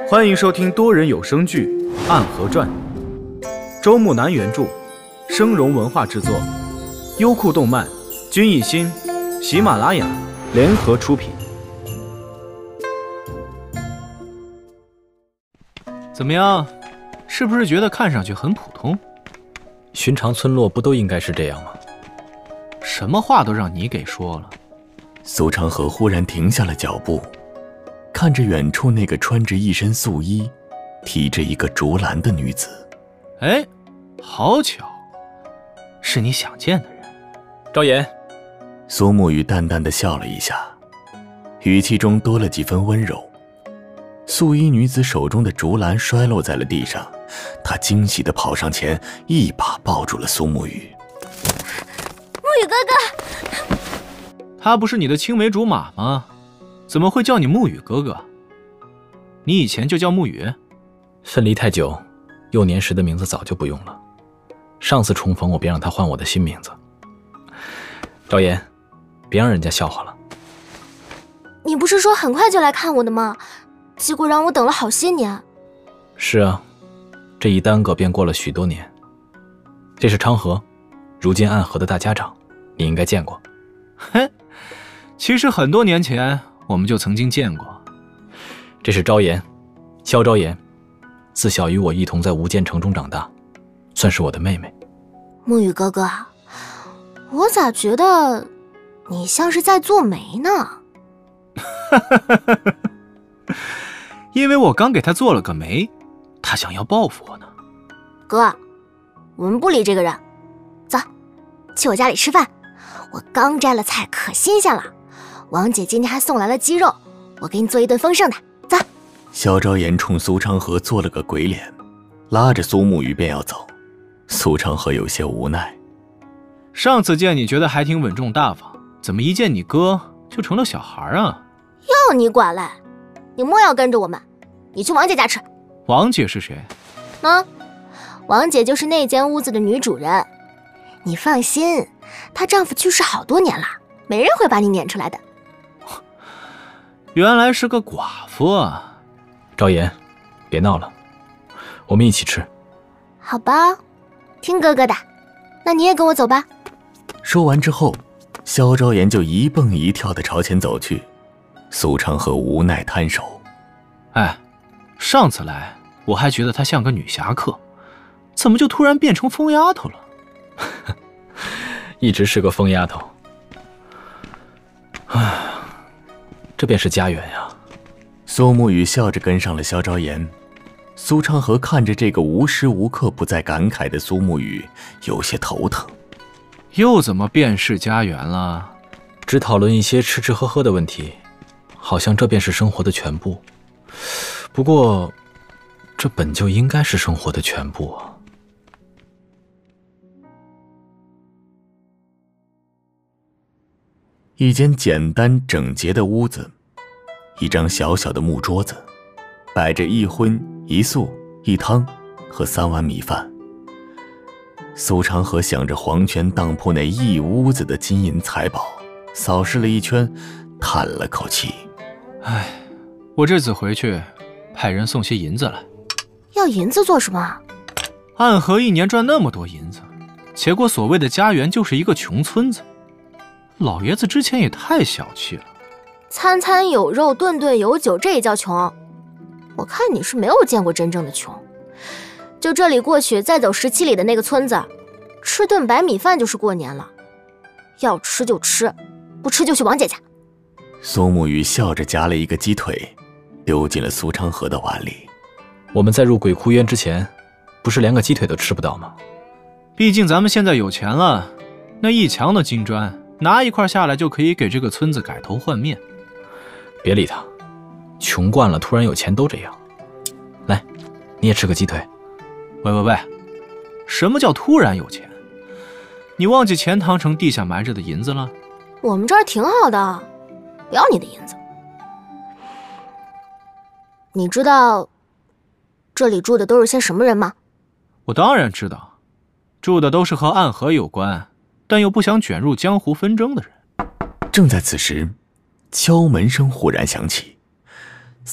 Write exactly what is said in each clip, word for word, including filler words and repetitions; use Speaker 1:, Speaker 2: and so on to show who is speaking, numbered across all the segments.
Speaker 1: 欢迎收听多人有声剧《暗河传》，周木南原著，生荣文化制作，优酷动漫、君艺心、喜马拉雅联合出品。怎么样？是不是觉得看上去很普通？
Speaker 2: 寻常村落不都应该是这样吗？
Speaker 1: 什么话都让你给说了。
Speaker 3: 苏长河忽然停下了脚步，看着远处那个穿着一身素衣、提着一个竹篮的女子。
Speaker 1: 哎，好巧，是你想见的人。
Speaker 2: 昭言。
Speaker 3: 苏沐雨淡淡的笑了一下，语气中多了几分温柔。素衣女子手中的竹篮摔落在了地上，她惊喜地跑上前，一把抱住了苏沐雨。
Speaker 4: 沐雨哥哥，
Speaker 1: 他不是你的青梅竹马吗？怎么会叫你沐雨哥哥？你以前就叫沐雨？
Speaker 2: 分离太久，幼年时的名字早就不用了。上次重逢，我便让他换我的新名字。昭言，别让人家笑话了。
Speaker 4: 你不是说很快就来看我的吗？结果让我等了好些年。
Speaker 2: 是啊，这一耽搁便过了许多年。这是昌河，如今暗河的大家长，你应该见过。
Speaker 1: 嘿，其实很多年前我们就曾经见过。
Speaker 2: 这是昭言，萧昭言，自小与我一同在无间城中长大，算是我的妹妹。
Speaker 4: 沐雨哥哥，我咋觉得你像是在做媒呢？
Speaker 1: 因为我刚给他做了个媒，他想要报复我呢。
Speaker 4: 哥，我们不理这个人，走，去我家里吃饭。我刚摘了菜，可新鲜了。王姐今天还送来了鸡肉，我给你做一顿丰盛的。走。
Speaker 3: 萧昭言冲苏长河做了个鬼脸，拉着苏沐雨便要走。苏长河有些无奈。
Speaker 1: 上次见你觉得还挺稳重大方，怎么一见你哥就成了小孩啊？
Speaker 4: 要你管嘞！你莫要跟着我们，你去王姐家吃。
Speaker 1: 王姐是谁？
Speaker 4: 嗯，王姐就是那间屋子的女主人。你放心，她丈夫去世好多年了，没人会把你撵出来的。
Speaker 1: 原来是个寡妇啊！
Speaker 2: 昭言，别闹了，我们一起吃。
Speaker 4: 好吧，听哥哥的，那你也跟我走吧。
Speaker 3: 说完之后，萧昭言就一蹦一跳地朝前走去。苏长河无奈摊手。
Speaker 1: 哎，上次来我还觉得她像个女侠客，怎么就突然变成疯丫头了？
Speaker 2: 一直是个疯丫头。唉，这便是家园呀。
Speaker 3: 苏沐雨笑着跟上了萧昭言。苏长河看着这个无时无刻不在感慨的苏沐雨，有些头疼。
Speaker 1: 又怎么便是家园了？
Speaker 2: 只讨论一些吃吃喝喝的问题，好像这便是生活的全部。不过，这本就应该是生活的全部啊。
Speaker 3: 一间简单整洁的屋子，一张小小的木桌子，摆着一荤一素一汤和三碗米饭。苏长河想着黄泉当铺那一屋子的金银财宝，扫视了一圈，叹了口气。
Speaker 1: 唉，我这次回去派人送些银子来。
Speaker 4: 要银子做什么？
Speaker 1: 暗河一年赚那么多银子，结果所谓的家园就是一个穷村子。老爷子之前也太小气了。
Speaker 4: 餐餐有肉，顿顿有酒，这也叫穷？我看你是没有见过真正的穷。就这里过去再走十七里的那个村子，吃顿白米饭就是过年了。要吃就吃，不吃就去王姐家。
Speaker 3: 苏沐雨笑着夹了一个鸡腿，丢进了苏长河的碗里。
Speaker 2: 我们在入鬼窟渊之前，不是连个鸡腿都吃不到吗？
Speaker 1: 毕竟咱们现在有钱了，那一墙的金砖拿一块下来就可以给这个村子改头换面。
Speaker 2: 别理他，穷惯了突然有钱都这样。来，你也吃个鸡腿。
Speaker 1: 喂喂喂，什么叫突然有钱？你忘记钱塘城地下埋着的银子了？
Speaker 4: 我们这儿挺好的，不要你的银子。你知道这里住的都是些什么人吗？
Speaker 1: 我当然知道，住的都是和暗河有关，但又不想卷入江湖纷争的人。
Speaker 3: 正在此时，敲门声忽然响起。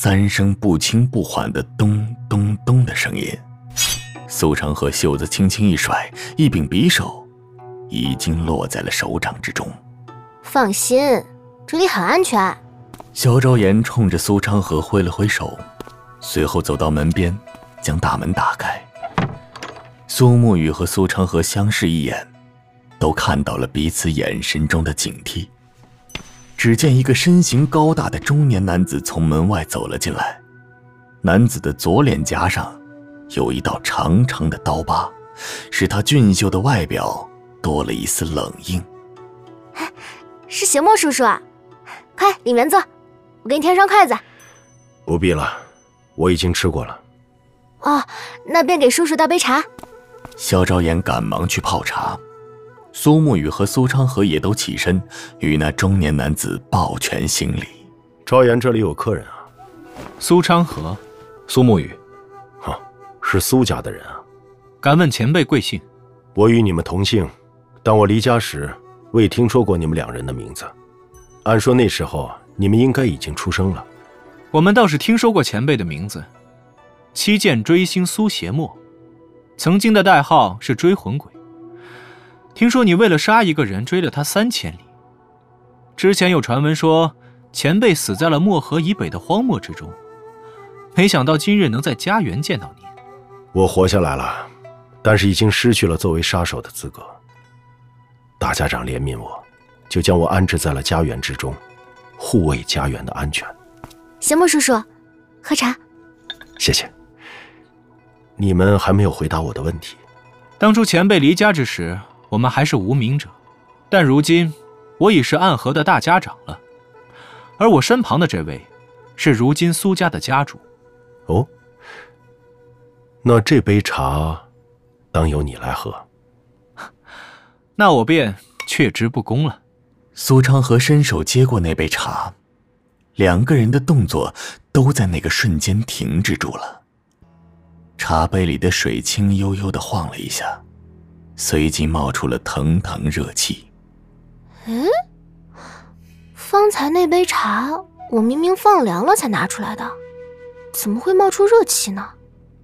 Speaker 3: 三声不轻不缓的咚咚咚的声音。苏长河袖子轻轻一甩，一柄匕首已经落在了手掌之中。
Speaker 4: 放心，这里很安全。
Speaker 3: 萧昭言冲着苏长河挥了挥手，随后走到门边，将大门打开。苏沐雨和苏长河相视一眼，都看到了彼此眼神中的警惕。只见一个身形高大的中年男子从门外走了进来，男子的左脸颊上有一道长长的刀疤，使他俊秀的外表多了一丝冷硬。
Speaker 4: 是邪墨叔叔啊，快里面坐，我给你添双筷子。
Speaker 5: 不必了，我已经吃过了。
Speaker 4: 哦，那便给叔叔倒杯茶。
Speaker 3: 萧昭言赶忙去泡茶，苏沐雨和苏昌河也都起身，与那中年男子抱拳行礼。
Speaker 5: 昭言，这里有客人啊。
Speaker 1: 苏昌河，
Speaker 2: 苏沐雨。
Speaker 5: 哈，是苏家的人啊。
Speaker 1: 敢问前辈贵姓？
Speaker 5: 我与你们同姓，但我离家时未听说过你们两人的名字。按说那时候你们应该已经出生了。
Speaker 1: 我们倒是听说过前辈的名字，七剑追星苏邪墨，曾经的代号是追魂鬼。听说你为了杀一个人追了他三千里，之前有传闻说前辈死在了漠河以北的荒漠之中，没想到今日能在家园见到你。
Speaker 5: 我活下来了，但是已经失去了作为杀手的资格。大家长怜悯我，就将我安置在了家园之中，护卫家园的安全。
Speaker 4: 邪墨叔叔，喝茶。
Speaker 5: 谢谢。你们还没有回答我的问题。
Speaker 1: 当初前辈离家之时，我们还是无名者，但如今我已是暗河的大家长了，而我身旁的这位是如今苏家的家主。
Speaker 5: 哦，那这杯茶当由你来喝。
Speaker 1: 那我便却之不恭了。
Speaker 3: 苏昌河伸手接过那杯茶，两个人的动作都在那个瞬间停滞住了。茶杯里的水轻悠悠地晃了一下，随即冒出了腾腾热气。
Speaker 4: 嗯，方才那杯茶我明明放凉了才拿出来的，怎么会冒出热气呢？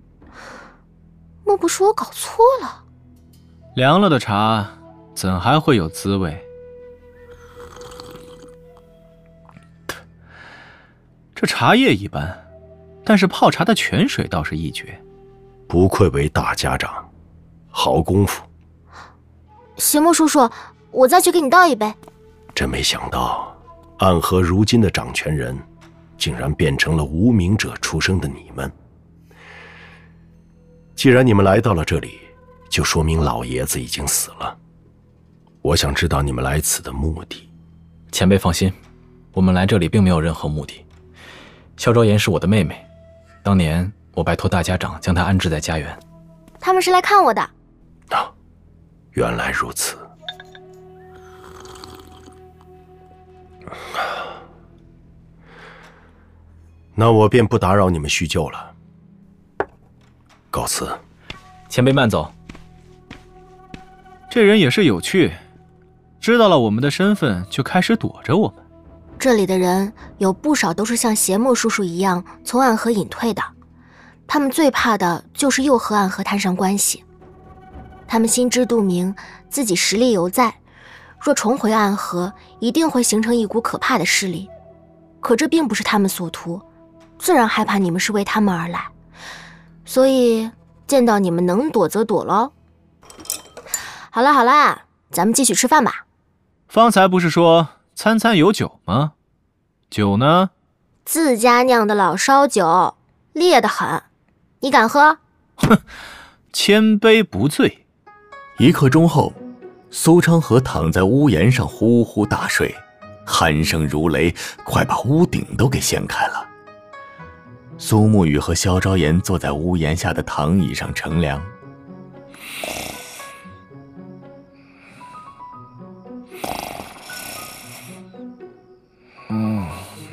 Speaker 4: 莫不是我搞错了？
Speaker 1: 凉了的茶怎还会有滋味？这茶叶一般，但是泡茶的泉水倒是一绝。
Speaker 5: 不愧为大家长，好功夫。
Speaker 4: 邪墨叔叔，我再去给你倒一杯。
Speaker 5: 真没想到，暗河如今的掌权人，竟然变成了无名者出生的你们。既然你们来到了这里，就说明老爷子已经死了。我想知道你们来此的目的。
Speaker 2: 前辈放心，我们来这里并没有任何目的。萧昭言是我的妹妹，当年我拜托大家长将她安置在家园。
Speaker 4: 他们是来看我的。
Speaker 5: 啊，原来如此。那我便不打扰你们叙旧了，告辞。
Speaker 2: 前辈慢走。
Speaker 1: 这人也是有趣，知道了我们的身份就开始躲着我们。
Speaker 4: 这里的人有不少都是像邪墨叔叔一样从暗河隐退的，他们最怕的就是又和暗河摊上关系。他们心知肚明，自己实力犹在，若重回暗河，一定会形成一股可怕的势力。可这并不是他们所图，自然害怕你们是为他们而来，所以见到你们能躲则躲咯。好啦好啦，咱们继续吃饭吧。
Speaker 1: 方才不是说餐餐有酒吗？酒呢？
Speaker 4: 自家酿的老烧酒，烈得很，你敢喝？
Speaker 1: 哼，千杯不醉。
Speaker 3: 一刻钟后，苏昌河躺在屋檐上呼呼大睡，鼾声如雷，快把屋顶都给掀开了。苏沐雨和萧昭言坐在屋檐下的躺椅上乘凉。
Speaker 4: 嗯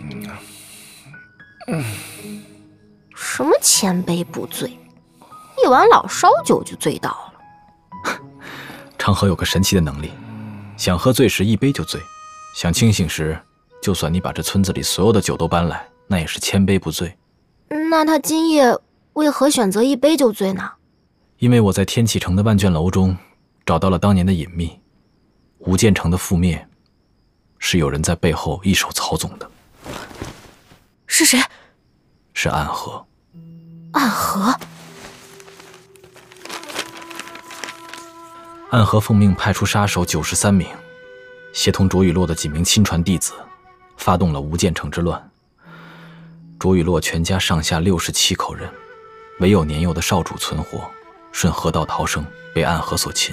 Speaker 4: 嗯，什么千杯不醉，一碗老烧酒就醉倒了。
Speaker 2: 昌河有个神奇的能力，想喝醉时一杯就醉，想清醒时，就算你把这村子里所有的酒都搬来， 那也是千杯不醉。
Speaker 4: 那他今夜为何选择一杯就醉呢？
Speaker 2: 因为我在天启城的万卷楼中找到了当年的隐秘，吴建城的覆灭是有人在背后一手操纵的。
Speaker 4: 是谁？
Speaker 2: 是暗河。
Speaker 4: 暗河？
Speaker 2: 暗河奉命派出杀手九十三名，协同卓雨洛的几名亲传弟子，发动了吴建城之乱。卓雨洛全家上下六十七口人，唯有年幼的少主存活，顺河道逃生，被暗河所擒。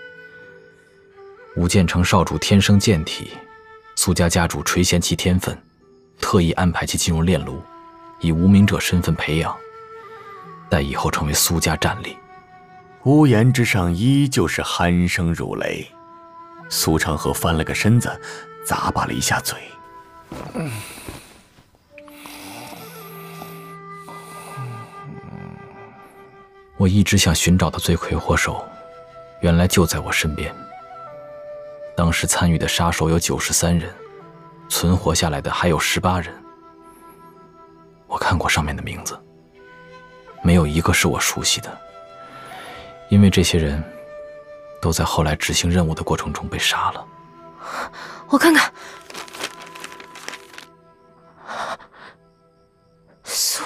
Speaker 2: 吴建城少主天生健体，苏家家主垂涎其天分，特意安排其进入炼炉，以无名者身份培养，待以后成为苏家战力。
Speaker 3: 屋檐之上依旧是鼾声如雷。苏长河翻了个身子，咂巴了一下嘴。嗯
Speaker 2: 我一直想寻找的罪魁祸首，原来就在我身边。当时参与的杀手有九十三人，存活下来的还有十八人。我看过上面的名字，没有一个是我熟悉的，因为这些人都在后来执行任务的过程中被杀了。
Speaker 4: 我看看，苏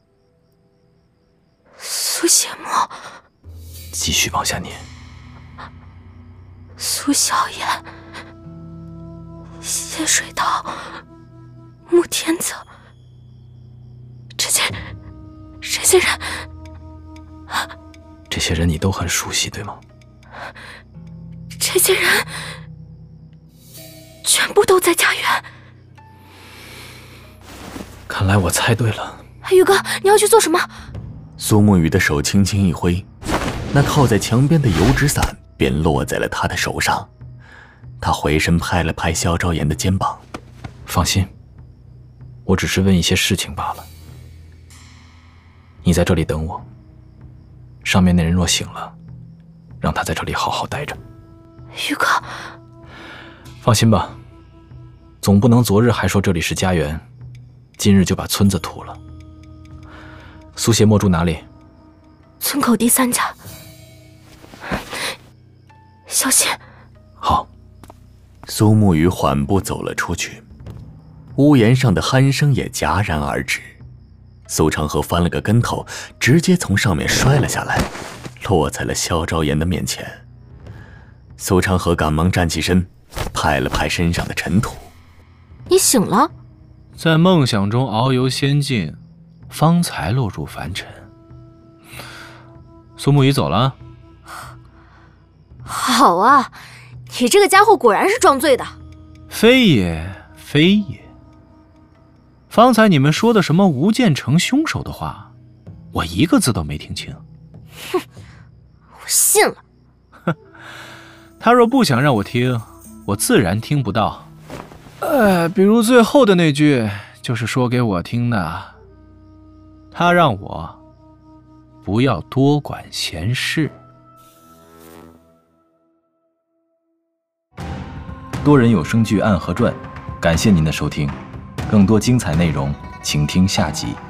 Speaker 4: 苏邪墨，
Speaker 2: 继续往下念。
Speaker 4: 苏小妍、谢水桃、穆天泽，这些这些人，
Speaker 2: 这些人你都很熟悉，对吗？
Speaker 4: 这些人全部都在家园。
Speaker 2: 看来我猜对了。
Speaker 4: 宇哥，你要去做什么？
Speaker 3: 苏沐雨的手轻轻一挥，那靠在墙边的油纸伞便落在了他的手上。他回身拍了拍萧昭言的肩膀：“
Speaker 2: 放心，我只是问一些事情罢了。你在这里等我，上面那人若醒了，让他在这里好好待着。”
Speaker 4: 宇哥，
Speaker 2: 放心吧，总不能昨日还说这里是家园，今日就把村子屠了。苏邪墨住哪里？
Speaker 4: 村口第三家，小心。
Speaker 2: 好。
Speaker 3: 苏沐雨缓步走了出去，屋檐上的鼾声也戛然而止。苏长河翻了个跟头，直接从上面摔了下来，落在了萧昭言的面前。苏长河赶忙站起身，拍了拍身上的尘土：“
Speaker 4: 你醒了？”
Speaker 1: 在梦想中遨游仙境，方才落入凡尘。苏沐雨走了。
Speaker 4: 好啊，你这个家伙果然是装醉的。
Speaker 1: 非也，非也。方才你们说的什么吴建城凶手的话，我一个字都没听清。
Speaker 4: 哼，我信了。
Speaker 1: 哼，他若不想让我听，我自然听不到。呃，比如最后的那句，就是说给我听的。他让我不要多管闲事。
Speaker 2: 多人有声剧《暗河传》，感谢您的收听，更多精彩内容，请听下集。